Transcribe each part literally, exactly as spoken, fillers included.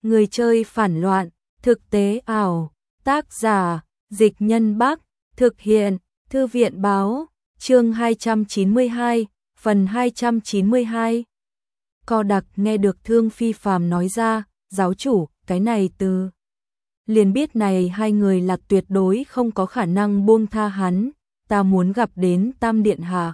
Người chơi phản loạn, thực tế ảo, tác giả, Dịch Nhân Bắc, thực hiện, Thư viện báo, chương hai trăm chín mươi hai, phần hai trăm chín mươi hai. Co Đặc nghe được Thương Phi Phàm nói ra, giáo chủ, cái này từ. Liền biết này hai người là tuyệt đối không có khả năng buông tha hắn, ta muốn gặp đến Tam Điện Hạ.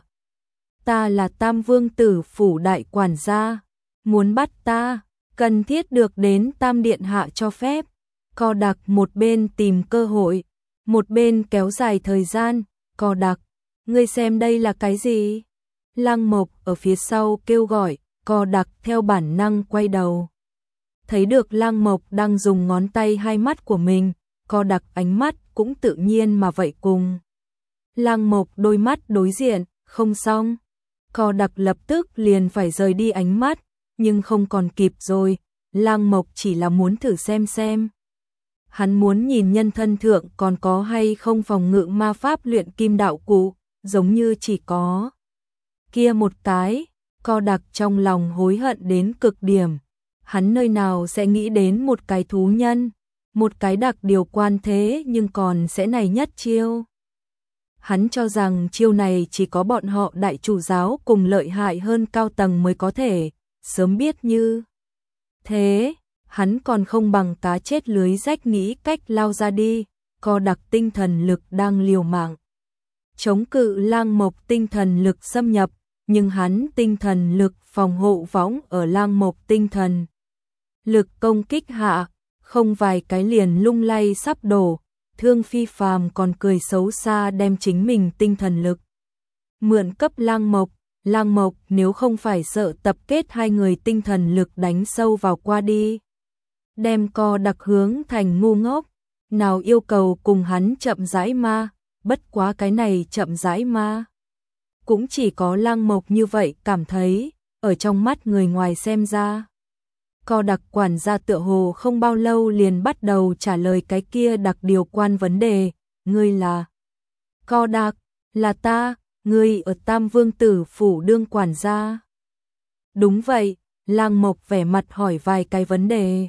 Ta là Tam Vương Tử phủ đại quản gia, muốn bắt ta, cần thiết được đến Tam Điện Hạ cho phép. Co Đặc một bên tìm cơ hội, một bên kéo dài thời gian. Co Đặc, ngươi xem đây là cái gì? Lăng Mộc ở phía sau kêu gọi. Co Đặc theo bản năng quay đầu. Thấy được Lăng Mộc đang dùng ngón tay hai mắt của mình, Co Đặc ánh mắt cũng tự nhiên mà vậy cùng. Lăng Mộc đôi mắt đối diện, không xong. Co Đặc lập tức liền phải rời đi ánh mắt, nhưng không còn kịp rồi, Lăng Mộc chỉ là muốn thử xem xem. Hắn muốn nhìn nhân thân thượng còn có hay không phòng ngự ma pháp luyện kim đạo cụ, giống như chỉ có kia một cái. Co Đặc trong lòng hối hận đến cực điểm. Hắn nơi nào sẽ nghĩ đến một cái thú nhân, một cái đặc điều quan thế nhưng còn sẽ này nhất chiêu. Hắn cho rằng chiêu này chỉ có bọn họ đại chủ giáo cùng lợi hại hơn cao tầng mới có thể, sớm biết như thế, hắn còn không bằng cá chết lưới rách nghĩ cách lao ra đi. Co Đặc tinh thần lực đang liều mạng chống cự Lăng Mộc tinh thần lực xâm nhập, nhưng hắn tinh thần lực phòng hộ võng ở Lăng Mộc tinh thần lực công kích hạ, không vài cái liền lung lay sắp đổ. Thương Phi Phàm còn cười xấu xa đem chính mình tinh thần lực mượn cấp Lăng Mộc. Lăng Mộc nếu không phải sợ tập kết hai người tinh thần lực đánh sâu vào qua đi, đem Co Đặc hướng thành ngu ngốc, nào yêu cầu cùng hắn chậm rãi ma, bất quá cái này chậm rãi ma. Cũng chỉ có Lăng Mộc như vậy cảm thấy, ở trong mắt người ngoài xem ra. Co Đặc quản gia tựa hồ không bao lâu liền bắt đầu trả lời cái kia đặc điều quan vấn đề. Ngươi là? Co Đặc, là ta, ngươi ở Tam Vương Tử phủ đương quản gia. Đúng vậy, Lăng Mộc vẻ mặt hỏi vài cái vấn đề.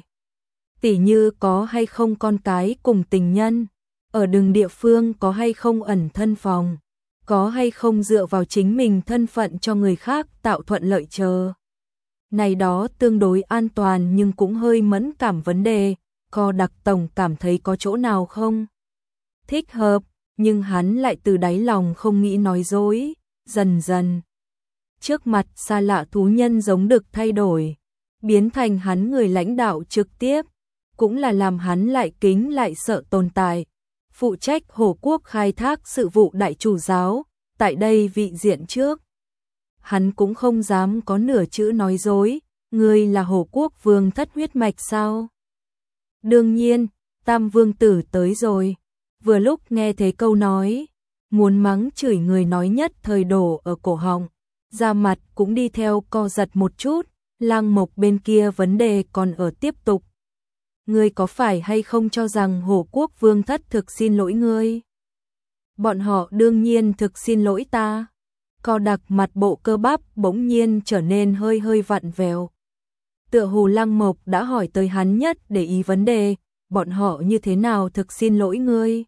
Tỉ như có hay không con cái cùng tình nhân, ở đường địa phương có hay không ẩn thân phòng, có hay không dựa vào chính mình thân phận cho người khác tạo thuận lợi chờ. Này đó tương đối an toàn nhưng cũng hơi mẫn cảm vấn đề. Co Đặc tổng cảm thấy có chỗ nào không thích hợp, nhưng hắn lại từ đáy lòng không nghĩ nói dối. Dần dần, trước mặt xa lạ thú nhân giống được thay đổi, biến thành hắn người lãnh đạo trực tiếp, cũng là làm hắn lại kính lại sợ tồn tại. Phụ trách Hổ Quốc khai thác sự vụ đại chủ giáo, tại đây vị diện trước. Hắn cũng không dám có nửa chữ nói dối. Ngươi là Hổ Quốc vương thất huyết mạch sao? Đương nhiên, Tam Vương Tử tới rồi. Vừa lúc nghe thấy câu nói, muốn mắng chửi người nói nhất thời đổ ở cổ họng, da mặt cũng đi theo co giật một chút. Lăng Mộc bên kia vấn đề còn ở tiếp tục. Ngươi có phải hay không cho rằng Hổ Quốc vương thất thực xin lỗi ngươi? Bọn họ đương nhiên thực xin lỗi ta. Co Đặc mặt bộ cơ bắp bỗng nhiên trở nên hơi hơi vặn vẹo. Tựa hồ Lăng Mộc đã hỏi tới hắn nhất để ý vấn đề, bọn họ như thế nào thực xin lỗi ngươi?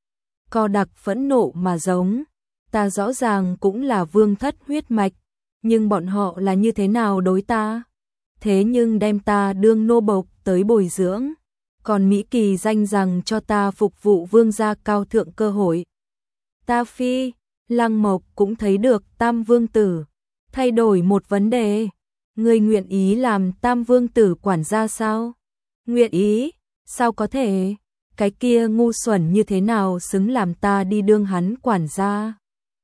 Co Đặc phẫn nộ mà giống, ta rõ ràng cũng là vương thất huyết mạch, nhưng bọn họ là như thế nào đối ta? Thế nhưng đem ta đương nô bộc tới bồi dưỡng, còn Mỹ Kỳ danh rằng cho ta phục vụ vương gia cao thượng cơ hội. Ta phi, Lăng Mộc cũng thấy được Tam Vương Tử thay đổi một vấn đề. Ngươi nguyện ý làm Tam Vương Tử quản gia sao? Nguyện ý, sao có thể? Cái kia ngu xuẩn như thế nào xứng làm ta đi đương hắn quản gia?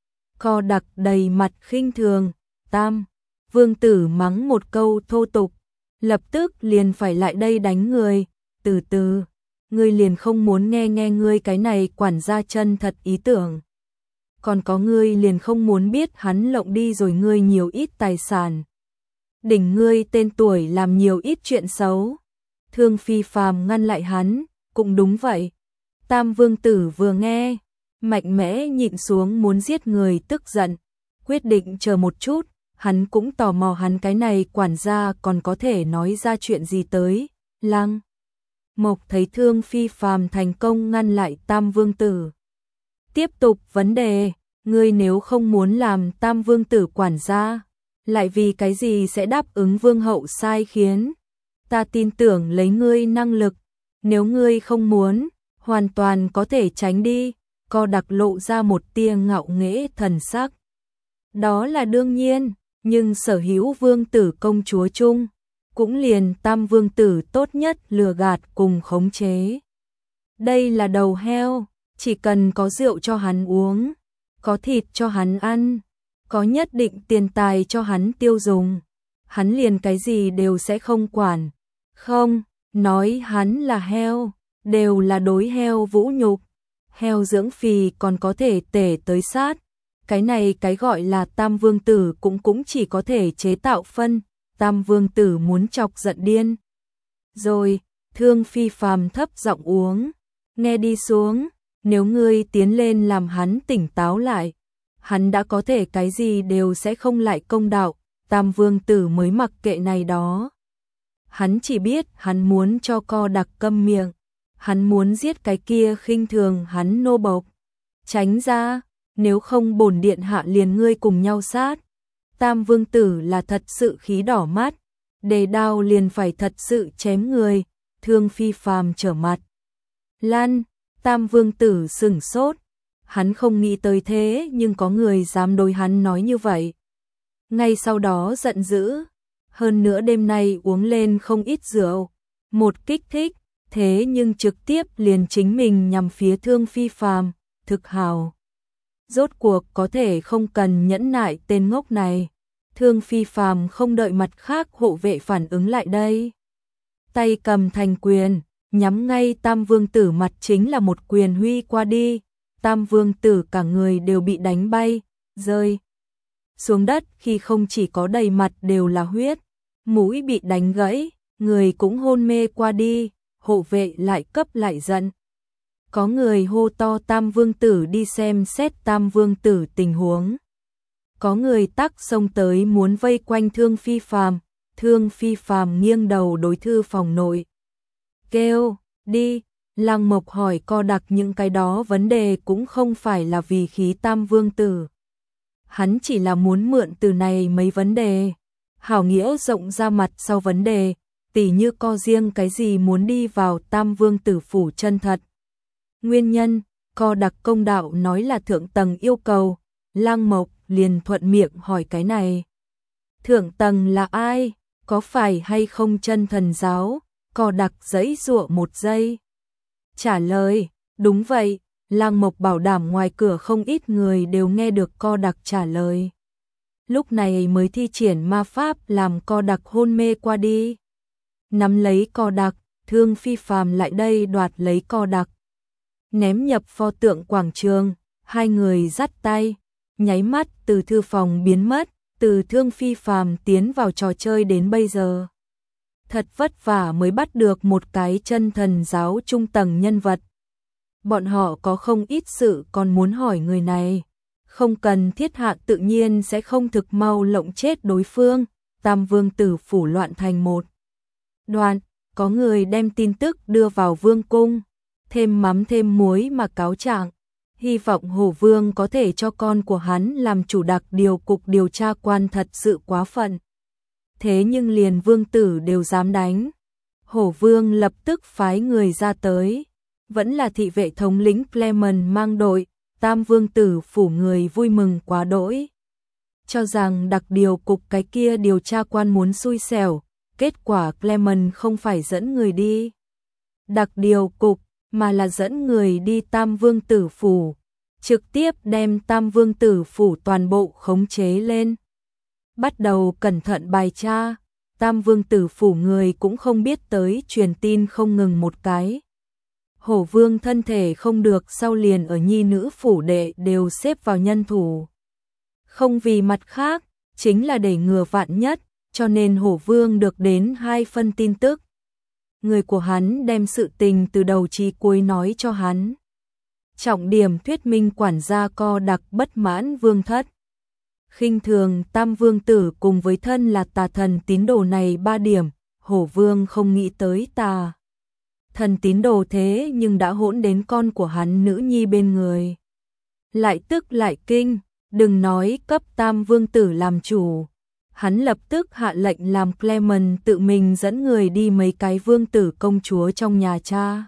Co Đặc đầy mặt khinh thường. Tam Vương Tử mắng một câu thô tục, lập tức liền phải lại đây đánh người. Từ từ, ngươi liền không muốn nghe nghe ngươi cái này quản gia chân thật ý tưởng. Còn có ngươi liền không muốn biết hắn lộng đi rồi ngươi nhiều ít tài sản. Đỉnh ngươi tên tuổi làm nhiều ít chuyện xấu. Thương Phi Phàm ngăn lại hắn, cũng đúng vậy. Tam Vương Tử vừa nghe, mạnh mẽ nhịn xuống muốn giết người tức giận, quyết định chờ một chút. Hắn cũng tò mò hắn cái này quản gia còn có thể nói ra chuyện gì tới. Lăng Mộc thấy Thương Phi Phàm thành công ngăn lại Tam Vương Tử. Tiếp tục vấn đề, ngươi nếu không muốn làm Tam Vương Tử quản gia, lại vì cái gì sẽ đáp ứng Vương hậu sai khiến? Ta tin tưởng lấy ngươi năng lực, nếu ngươi không muốn, hoàn toàn có thể tránh đi. Co Đặc lộ ra một tia ngạo nghễ thần sắc. Đó là đương nhiên, nhưng sở hữu vương tử công chúa chung, cũng liền Tam Vương Tử tốt nhất lừa gạt cùng khống chế. Đây là đầu heo, chỉ cần có rượu cho hắn uống, có thịt cho hắn ăn, có nhất định tiền tài cho hắn tiêu dùng, hắn liền cái gì đều sẽ không quản. Không, nói hắn là heo, đều là đối heo vũ nhục. Heo dưỡng phì còn có thể tể tới sát. Cái này cái gọi là Tam Vương Tử cũng cũng chỉ có thể chế tạo phân. Tam Vương Tử muốn chọc giận điên. Rồi, Thương Phi Phàm thấp giọng uống. Nghe đi xuống, nếu ngươi tiến lên làm hắn tỉnh táo lại, hắn đã có thể cái gì đều sẽ không lại công đạo. Tam Vương Tử mới mặc kệ này đó. Hắn chỉ biết hắn muốn cho Co Đặc câm miệng. Hắn muốn giết cái kia khinh thường hắn nô bộc. Tránh ra, nếu không bổn điện hạ liền ngươi cùng nhau sát. Tam Vương Tử là thật sự khí đỏ mắt, đề đao liền phải thật sự chém người. Thương Phi Phàm trở mặt. Lan, Tam Vương Tử sửng sốt. Hắn không nghĩ tới thế nhưng có người dám đối hắn nói như vậy. Ngay sau đó giận dữ. Hơn nữa đêm nay uống lên không ít rượu. Một kích thích. Thế nhưng trực tiếp liền chính mình nhằm phía Thương Phi Phàm, thực hào. Rốt cuộc có thể không cần nhẫn nại tên ngốc này. Thương Phi Phàm không đợi mặt khác hộ vệ phản ứng lại đây. Tay cầm thành quyền, nhắm ngay Tam Vương Tử mặt chính là một quyền huy qua đi. Tam Vương Tử cả người đều bị đánh bay, rơi xuống đất khi không chỉ có đầy mặt đều là huyết, mũi bị đánh gãy, người cũng hôn mê qua đi. Hộ vệ lại cấp lại giận. Có người hô to Tam Vương Tử đi xem xét Tam Vương Tử tình huống. Có người tắc xông tới muốn vây quanh Thương Phi Phàm. Thương Phi Phàm nghiêng đầu đối thư phòng nội. Kêu, đi, Lăng Mộc hỏi Co Đặc những cái đó vấn đề cũng không phải là vì khí Tam Vương Tử. Hắn chỉ là muốn mượn từ này mấy vấn đề. Hảo nghĩa rộng ra mặt sau vấn đề. Tỉ như Co riêng cái gì muốn đi vào Tam Vương Tử phủ chân thật. Nguyên nhân, Co Đặc công đạo nói là thượng tầng yêu cầu, Lăng Mộc liền thuận miệng hỏi cái này. Thượng tầng là ai? Có phải hay không chân thần giáo? Co Đặc giãy giụa một giây. Trả lời, đúng vậy, Lăng Mộc bảo đảm ngoài cửa không ít người đều nghe được Co Đặc trả lời. Lúc này mới thi triển ma pháp làm Co Đặc hôn mê qua đi. Nắm lấy Co Đặc, Thương Phi Phàm lại đây đoạt lấy Co Đặc. Ném nhập pho tượng quảng trường, hai người dắt tay, nháy mắt từ thư phòng biến mất, từ Thương Phi Phàm tiến vào trò chơi đến bây giờ. Thật vất vả mới bắt được một cái chân thần giáo trung tầng nhân vật. Bọn họ có không ít sự còn muốn hỏi người này. Không cần thiết hạ tự nhiên sẽ không thực mau lộng chết đối phương. Tam Vương Tử phủ loạn thành một đoạn, có người đem tin tức đưa vào vương cung, thêm mắm thêm muối mà cáo trạng, hy vọng Hổ Vương có thể cho con của hắn làm chủ đặc điều cục điều tra quan thật sự quá phận. Thế nhưng liền vương tử đều dám đánh. Hổ Vương lập tức phái người ra tới, vẫn là thị vệ thống lĩnh Clement mang đội, Tam Vương Tử phủ người vui mừng quá đỗi. Cho rằng đặc điều cục cái kia điều tra quan muốn xui xẻo. Kết quả Clement không phải dẫn người đi đặc điều cục, mà là dẫn người đi Tam Vương Tử phủ, trực tiếp đem Tam Vương Tử phủ toàn bộ khống chế lên. Bắt đầu cẩn thận bài tra, Tam Vương Tử phủ người cũng không biết tới truyền tin không ngừng một cái. Hổ Vương thân thể không được sau liền ở nhi nữ phủ đệ đều xếp vào nhân thủ. Không vì mặt khác, chính là để ngừa vạn nhất. Cho nên Hổ Vương được đến hai phân tin tức. Người của hắn đem sự tình từ đầu chí cuối nói cho hắn. Trọng điểm thuyết minh quản gia Co Đặc bất mãn vương thất. Khinh thường Tam Vương Tử cùng với thân là tà thần tín đồ này ba điểm. Hổ Vương không nghĩ tới tà thần tín đồ thế nhưng đã hỗn đến con của hắn nữ nhi bên người. Lại tức lại kinh, đừng nói cấp tam vương tử làm chủ. Hắn lập tức hạ lệnh làm Clement tự mình dẫn người đi mấy cái vương tử công chúa trong nhà cha.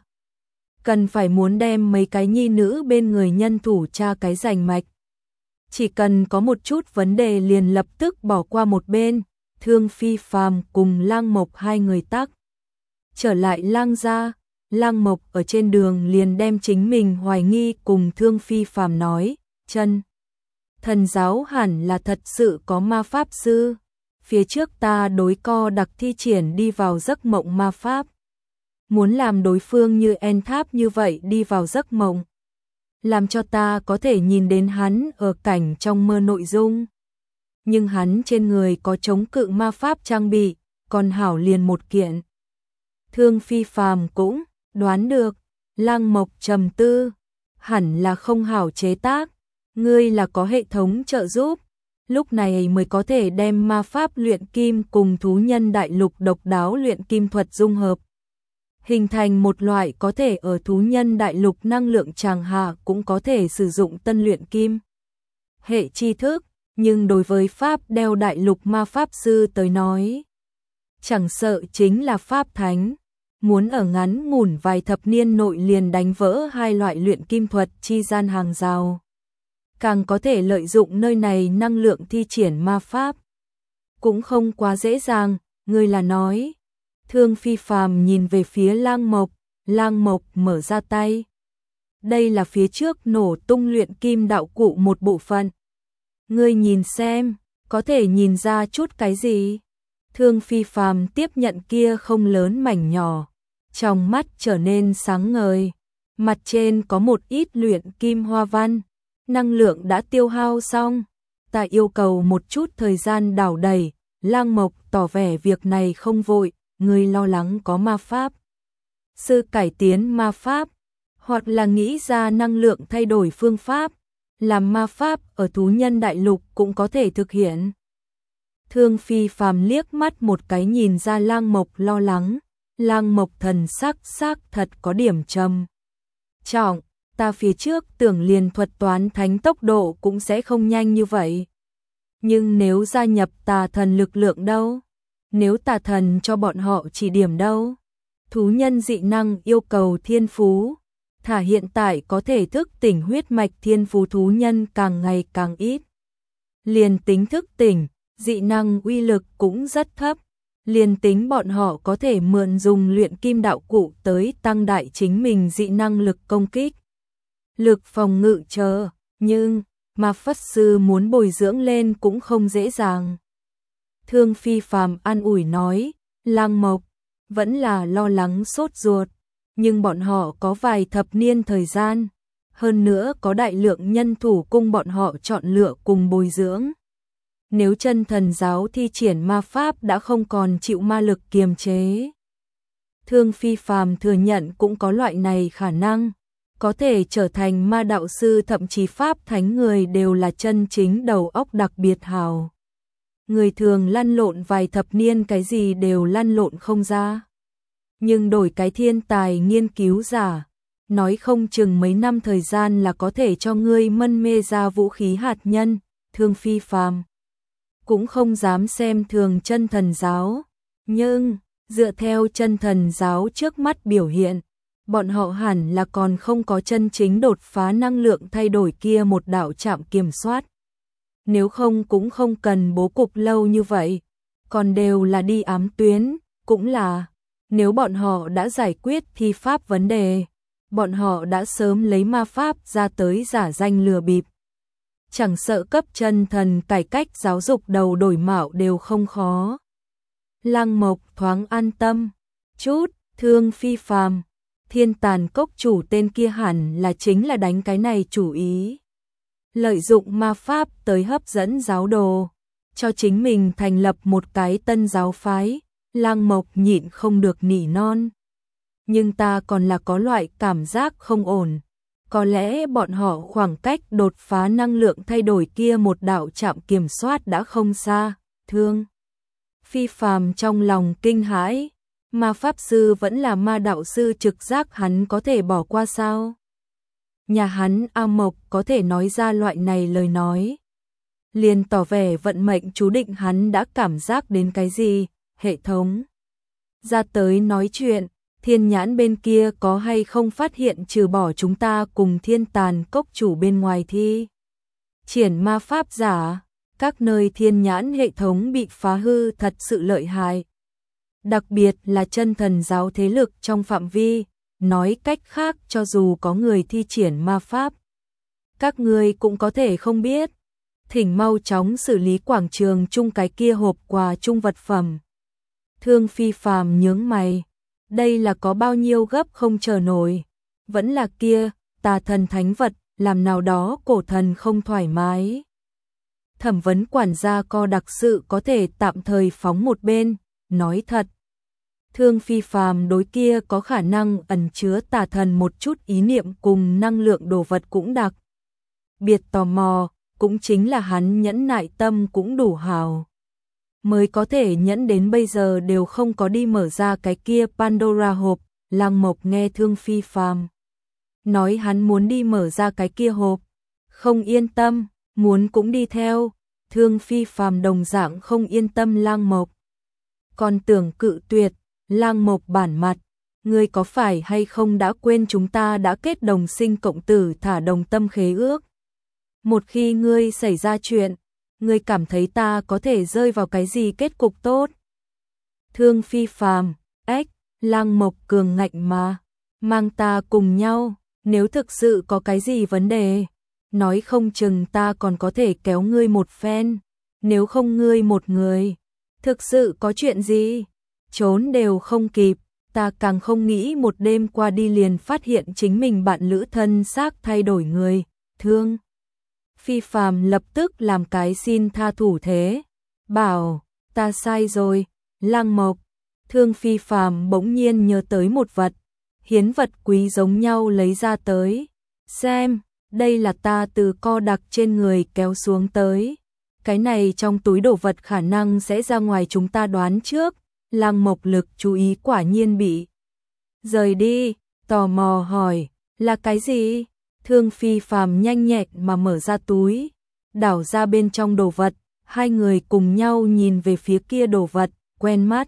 Cần phải muốn đem mấy cái nhi nữ bên người nhân thủ cha cái rành mạch. Chỉ cần có một chút vấn đề liền lập tức bỏ qua một bên. Thương Phi Phàm cùng Lang Mộc hai người tắc trở lại Lang gia. Lang Mộc ở trên đường liền đem chính mình hoài nghi cùng Thương Phi Phàm nói, chân thần giáo hẳn là thật sự có ma pháp sư. Phía trước ta đối co đặc thi triển đi vào giấc mộng ma pháp. Muốn làm đối phương như En Tháp như vậy đi vào giấc mộng. Làm cho ta có thể nhìn đến hắn ở cảnh trong mơ nội dung. Nhưng hắn trên người có chống cự ma pháp trang bị, còn hảo liền một kiện. Thương Phi Phàm cũng đoán được, Lang Mộc trầm tư, hẳn là không hảo chế tác, ngươi là có hệ thống trợ giúp, lúc này mới có thể đem ma pháp luyện kim cùng thú nhân đại lục độc đáo luyện kim thuật dung hợp. Hình thành một loại có thể ở thú nhân đại lục năng lượng tràng hạ cũng có thể sử dụng tân luyện kim. Hệ tri thức, nhưng đối với pháp đeo đại lục ma pháp sư tới nói, chẳng sợ chính là pháp thánh. Muốn ở ngắn ngủn vài thập niên nội liền đánh vỡ hai loại luyện kim thuật chi gian hàng rào. Càng có thể lợi dụng nơi này năng lượng thi triển ma pháp. Cũng không quá dễ dàng, người là nói. Thương Phi Phàm nhìn về phía Lang Mộc, Lang Mộc mở ra tay. Đây là phía trước nổ tung luyện kim đạo cụ một bộ phận. Ngươi nhìn xem, có thể nhìn ra chút cái gì? Thương Phi Phàm tiếp nhận kia không lớn mảnh nhỏ, trong mắt trở nên sáng ngời, mặt trên có một ít luyện kim hoa văn, năng lượng đã tiêu hao xong, ta yêu cầu một chút thời gian đảo đầy. Lang Mộc tỏ vẻ việc này không vội, người lo lắng có ma pháp sư cải tiến ma pháp, hoặc là nghĩ ra năng lượng thay đổi phương pháp, làm ma pháp ở thú nhân đại lục cũng có thể thực hiện. Thương Phi Phàm liếc mắt một cái nhìn ra Lang Mộc lo lắng, Lang Mộc thần sắc sắc thật có điểm trầm trọng, ta phía trước tưởng liền thuật toán thánh tốc độ cũng sẽ không nhanh như vậy. Nhưng nếu gia nhập tà thần lực lượng đâu? Nếu tà thần cho bọn họ chỉ điểm đâu? Thú nhân dị năng yêu cầu thiên phú, thả hiện tại có thể thức tỉnh huyết mạch thiên phú thú nhân càng ngày càng ít. Liền tính thức tỉnh, dị năng uy lực cũng rất thấp. Liền tính bọn họ có thể mượn dùng luyện kim đạo cụ tới tăng đại chính mình dị năng lực công kích, lực phòng ngự chờ, nhưng ma pháp sư muốn bồi dưỡng lên cũng không dễ dàng. Thương Phi Phàm an ủi nói, Lang Mộc vẫn là lo lắng sốt ruột, nhưng bọn họ có vài thập niên thời gian, hơn nữa có đại lượng nhân thủ cung bọn họ chọn lựa cùng bồi dưỡng. Nếu chân thần giáo thi triển ma pháp đã không còn chịu ma lực kiềm chế. Thương Phi Phàm thừa nhận cũng có loại này khả năng, có thể trở thành ma đạo sư thậm chí pháp thánh người đều là chân chính đầu óc đặc biệt hào. Người thường lăn lộn vài thập niên cái gì đều lăn lộn không ra. Nhưng đổi cái thiên tài nghiên cứu giả, nói không chừng mấy năm thời gian là có thể cho ngươi mân mê ra vũ khí hạt nhân. Thương Phi Phàm cũng không dám xem thường chân thần giáo, nhưng dựa theo chân thần giáo trước mắt biểu hiện, bọn họ hẳn là còn không có chân chính đột phá năng lượng thay đổi kia một đạo trạm kiểm soát. Nếu không cũng không cần bố cục lâu như vậy, còn đều là đi ám tuyến, cũng là, nếu bọn họ đã giải quyết thi pháp vấn đề, bọn họ đã sớm lấy ma pháp ra tới giả danh lừa bịp. Chẳng sợ cấp chân thần cải cách giáo dục đầu đổi mạo đều không khó. Lang Mộc thoáng an tâm chút. Thương Phi Phàm, Thiên Tàn Cốc chủ tên kia hẳn là chính là đánh cái này chủ ý. Lợi dụng ma pháp tới hấp dẫn giáo đồ, cho chính mình thành lập một cái tân giáo phái. Lang Mộc nhịn không được nỉ non. Nhưng ta còn là có loại cảm giác không ổn. Có lẽ bọn họ khoảng cách đột phá năng lượng thay đổi kia một đạo trạm kiểm soát đã không xa. Thương Phi Phàm trong lòng kinh hãi, ma pháp sư vẫn là ma đạo sư trực giác hắn có thể bỏ qua sao? Nhà hắn A Mộc có thể nói ra loại này lời nói. Liền tỏ vẻ vận mệnh chú định hắn đã cảm giác đến cái gì, hệ thống. Ra tới nói chuyện, thiên nhãn bên kia có hay không phát hiện trừ bỏ chúng ta cùng thiên tàn cốc chủ bên ngoài thi. Triển ma pháp giả, các nơi thiên nhãn hệ thống bị phá hư thật sự lợi hại. Đặc biệt là chân thần giáo thế lực trong phạm vi, nói cách khác cho dù có người thi triển ma pháp. Các người cũng có thể không biết. Thỉnh mau chóng xử lý quảng trường chung cái kia hộp quà chung vật phẩm. Thương Phi Phàm nhướng mày, đây là có bao nhiêu gấp không chờ nổi, vẫn là kia, tà thần thánh vật, làm nào đó cổ thần không thoải mái. Thẩm vấn quản gia co đặc sự có thể tạm thời phóng một bên, nói thật. Thương Phi Phàm đối kia có khả năng ẩn chứa tà thần một chút ý niệm cùng năng lượng đồ vật cũng đặc biệt tò mò, cũng chính là hắn nhẫn nại tâm cũng đủ hào. Mới có thể nhẫn đến bây giờ đều không có đi mở ra cái kia Pandora hộp. Lăng Mộc nghe Thương Phi Phàm nói hắn muốn đi mở ra cái kia hộp, không yên tâm, muốn cũng đi theo. Thương Phi Phàm đồng dạng không yên tâm Lăng Mộc, còn tưởng cự tuyệt. Lăng Mộc bản mặt, ngươi có phải hay không đã quên chúng ta đã kết đồng sinh cộng tử thả đồng tâm khế ước? Một khi ngươi xảy ra chuyện, ngươi cảm thấy ta có thể rơi vào cái gì kết cục tốt? Thương Phi Phàm, ếch, Lăng Mộc cường ngạnh mà, mang ta cùng nhau, nếu thực sự có cái gì vấn đề, nói không chừng ta còn có thể kéo ngươi một phen, nếu không ngươi một người, thực sự có chuyện gì, trốn đều không kịp, ta càng không nghĩ một đêm qua đi liền phát hiện chính mình bạn lữ thân xác thay đổi người, Thương Phi Phàm lập tức làm cái xin tha thủ thế, bảo, ta sai rồi. Lăng Mộc, Thương Phi Phàm bỗng nhiên nhớ tới một vật, hiến vật quý giống nhau lấy ra tới, xem, đây là ta từ co đặc trên người kéo xuống tới, cái này trong túi đồ vật khả năng sẽ ra ngoài chúng ta đoán trước. Lăng Mộc lực chú ý quả nhiên bị rời đi, tò mò hỏi, là cái gì? Thương Phi Phàm nhanh nhẹn mà mở ra túi, đảo ra bên trong đồ vật, hai người cùng nhau nhìn về phía kia đồ vật, quen mắt.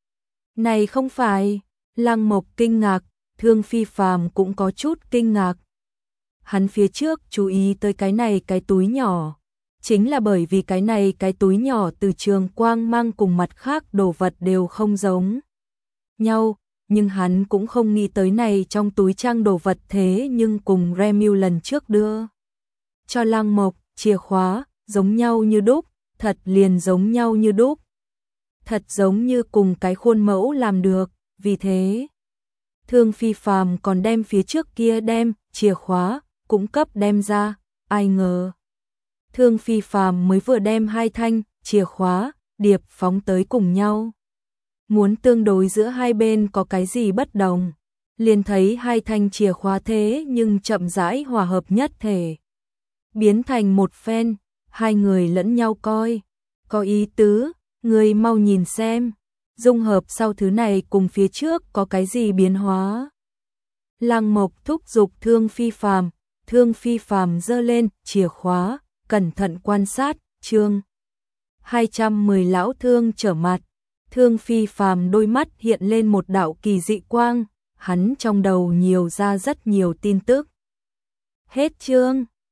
Này không phải, Lăng Mộc kinh ngạc, Thương Phi Phàm cũng có chút kinh ngạc. Hắn phía trước chú ý tới cái này cái túi nhỏ, chính là bởi vì cái này cái túi nhỏ từ trường quang mang cùng mặt khác đồ vật đều không giống nhau, nhưng hắn cũng không nghĩ tới này trong túi trang đồ vật thế nhưng cùng Remiu lần trước đưa cho Lăng Mộc, chìa khóa, giống nhau như đúc, thật liền giống nhau như đúc. Thật giống như cùng cái khuôn mẫu làm được, vì thế Thương Phi Phàm còn đem phía trước kia đem, chìa khóa, cũng cấp đem ra, ai ngờ. Thương Phi Phàm mới vừa đem hai thanh, chìa khóa, điệp phóng tới cùng nhau. Muốn tương đối giữa hai bên có cái gì bất đồng, liền thấy hai thanh chìa khóa thế nhưng chậm rãi hòa hợp nhất thể. Biến thành một phen, hai người lẫn nhau coi, có ý tứ, người mau nhìn xem, dung hợp sau thứ này cùng phía trước có cái gì biến hóa. Lăng Mộc thúc giục Thương Phi Phàm, Thương Phi Phàm giơ lên chìa khóa, cẩn thận quan sát, chương hai trăm mười lão thương trở mặt. Thương Phi Phàm đôi mắt hiện lên một đạo kỳ dị quang, hắn trong đầu nhiều ra rất nhiều tin tức. Hết chương.